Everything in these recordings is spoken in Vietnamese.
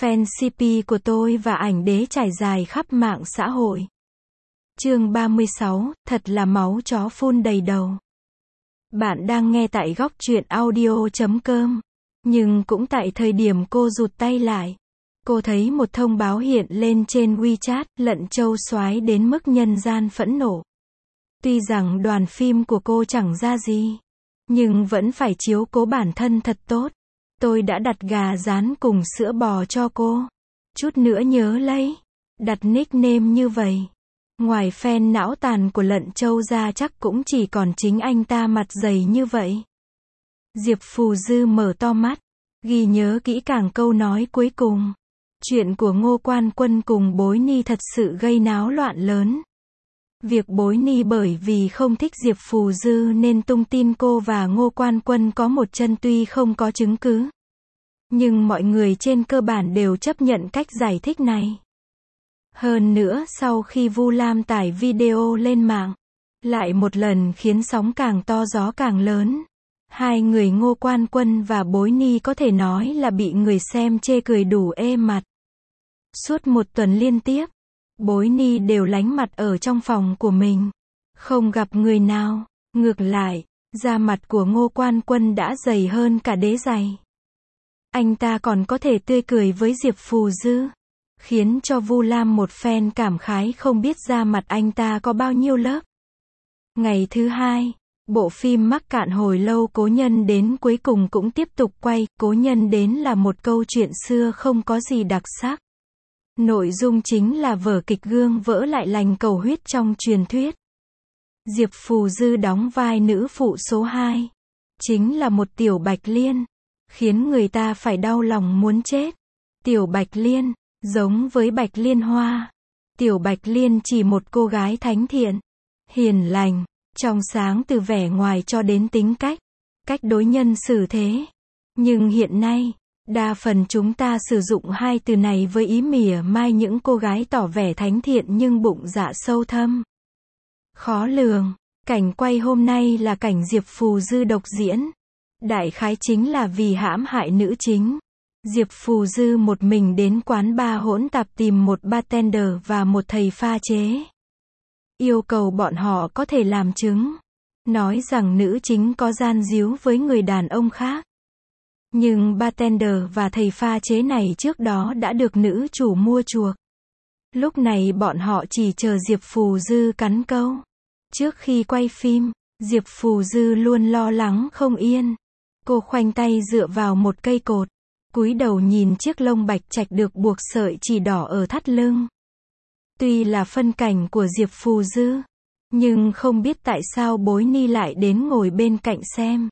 Fan CP của tôi và ảnh đế trải dài khắp mạng xã hội. Chương 36, thật là máu chó phun đầy đầu. Bạn đang nghe tại góc truyện audio.com. Nhưng cũng tại thời điểm cô rụt tay lại, cô thấy một thông báo hiện lên trên WeChat, Lận Châu soái đến mức nhân gian phẫn nộ. Tuy rằng đoàn phim của cô chẳng ra gì, nhưng vẫn phải chiếu cố bản thân thật tốt. Tôi đã đặt gà rán cùng sữa bò cho cô. Chút nữa nhớ lấy. Đặt nickname như vậy. Ngoài fan não tàn của Lận Châu ra chắc cũng chỉ còn chính anh ta mặt dày như vậy. Diệp Phù Dư mở to mắt, ghi nhớ kỹ càng câu nói cuối cùng. Chuyện của Ngô Quan Quân cùng Bối Ni thật sự gây náo loạn lớn. Việc Bối Ni bởi vì không thích Diệp Phù Dư nên tung tin cô và Ngô Quan Quân có một chân tuy không có chứng cứ. Nhưng mọi người trên cơ bản đều chấp nhận cách giải thích này. Hơn nữa sau khi Vu Lam tải video lên mạng, lại một lần khiến sóng càng to gió càng lớn. Hai người Ngô Quan Quân và Bối Ni có thể nói là bị người xem chê cười đủ ê mặt. Suốt một tuần liên tiếp, Bối Ni đều lánh mặt ở trong phòng của mình, không gặp người nào. Ngược lại, da mặt của Ngô Quan Quân đã dày hơn cả đế giày. Anh ta còn có thể tươi cười với Diệp Phù Dư, khiến cho Vu Lam một phen cảm khái không biết da mặt anh ta có bao nhiêu lớp. Ngày thứ hai, bộ phim mắc cạn hồi lâu Cố Nhân Đến cuối cùng cũng tiếp tục quay. Cố Nhân Đến là một câu chuyện xưa không có gì đặc sắc. Nội dung chính là vở kịch gương vỡ lại lành cầu huyết trong truyền thuyết. Diệp Phù Dư đóng vai nữ phụ số 2, chính là một Tiểu Bạch Liên, khiến người ta phải đau lòng muốn chết. Tiểu Bạch Liên, giống với Bạch Liên Hoa, Tiểu Bạch Liên chỉ một cô gái thánh thiện, hiền lành, trong sáng từ vẻ ngoài cho đến tính cách, cách đối nhân xử thế. Nhưng hiện nay, đa phần chúng ta sử dụng hai từ này với ý mỉa mai những cô gái tỏ vẻ thánh thiện nhưng bụng dạ sâu thâm, khó lường. Cảnh quay hôm nay là cảnh Diệp Phù Dư độc diễn. Đại khái chính là vì hãm hại nữ chính, Diệp Phù Dư một mình đến quán bar hỗn tạp tìm một bartender và một thầy pha chế. Yêu cầu bọn họ có thể làm chứng, nói rằng nữ chính có gian díu với người đàn ông khác. Nhưng bartender và thầy pha chế này trước đó đã được nữ chủ mua chuộc. Lúc này bọn họ chỉ chờ Diệp Phù Dư cắn câu. Trước khi quay phim, Diệp Phù Dư luôn lo lắng không yên. Cô khoanh tay dựa vào một cây cột, cúi đầu nhìn chiếc lông bạch trạch được buộc sợi chỉ đỏ ở thắt lưng. Tuy là phân cảnh của Diệp Phù Dư, nhưng không biết tại sao Bối Ni lại đến ngồi bên cạnh xem.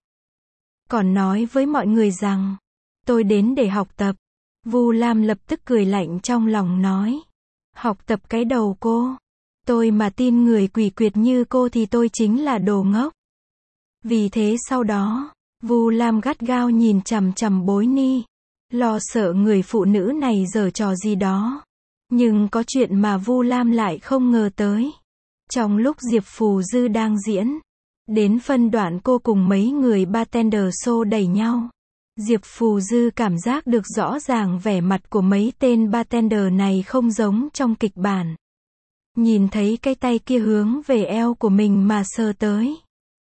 Còn nói với mọi người rằng, tôi đến để học tập. Vu Lam lập tức cười lạnh trong lòng nói, học tập cái đầu cô. Tôi mà tin người quỷ quyệt như cô thì tôi chính là đồ ngốc. Vì thế sau đó, Vu Lam gắt gao nhìn chằm chằm Bối Ni, lo sợ người phụ nữ này giở trò gì đó. Nhưng có chuyện mà Vu Lam lại không ngờ tới. Trong lúc Diệp Phù Dư đang diễn, đến phân đoạn cô cùng mấy người bartender xô đẩy nhau, Diệp Phù Dư cảm giác được rõ ràng vẻ mặt của mấy tên bartender này không giống trong kịch bản. Nhìn thấy cái tay kia hướng về eo của mình mà sờ tới,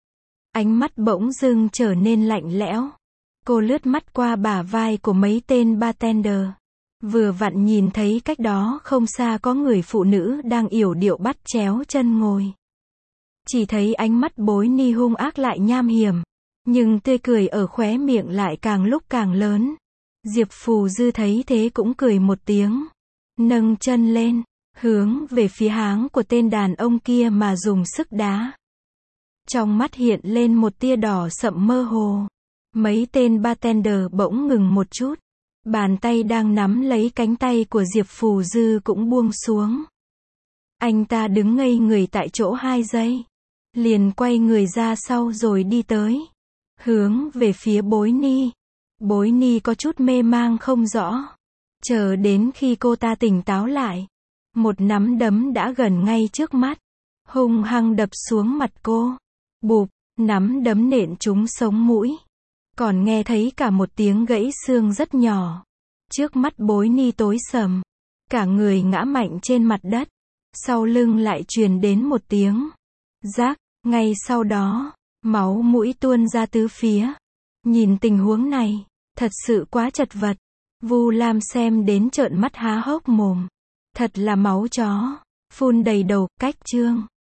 ánh mắt bỗng dưng trở nên lạnh lẽo. Cô lướt mắt qua bả vai của mấy tên bartender, vừa vặn nhìn thấy cách đó không xa có người phụ nữ đang yểu điệu bắt chéo chân ngồi. Chỉ thấy ánh mắt Bối Ni hung ác lại nham hiểm, nhưng tươi cười ở khóe miệng lại càng lúc càng lớn. Diệp Phù Dư thấy thế cũng cười một tiếng, nâng chân lên, hướng về phía háng của tên đàn ông kia mà dùng sức đá. Trong mắt hiện lên một tia đỏ sậm mơ hồ. Mấy tên bartender bỗng ngừng một chút. Bàn tay đang nắm lấy cánh tay của Diệp Phù Dư cũng buông xuống. Anh ta đứng ngây người tại chỗ 2 giây. Liền quay người ra sau rồi đi tới, hướng về phía Bối Ni. Bối Ni có chút mê mang không rõ. Chờ đến khi cô ta tỉnh táo lại, một nắm đấm đã gần ngay trước mắt, hung hăng đập xuống mặt cô. Bụp, nắm đấm nện trúng sống mũi. Còn nghe thấy cả một tiếng gãy xương rất nhỏ. Trước mắt Bối Ni tối sầm. Cả người ngã mạnh trên mặt đất. Sau lưng lại truyền đến một tiếng rác. Ngay sau đó, máu mũi tuôn ra tứ phía. Nhìn tình huống này, thật sự quá chật vật. Vu Lam xem đến trợn mắt há hốc mồm. Thật là máu chó. Phun đầy đầu, cách chương.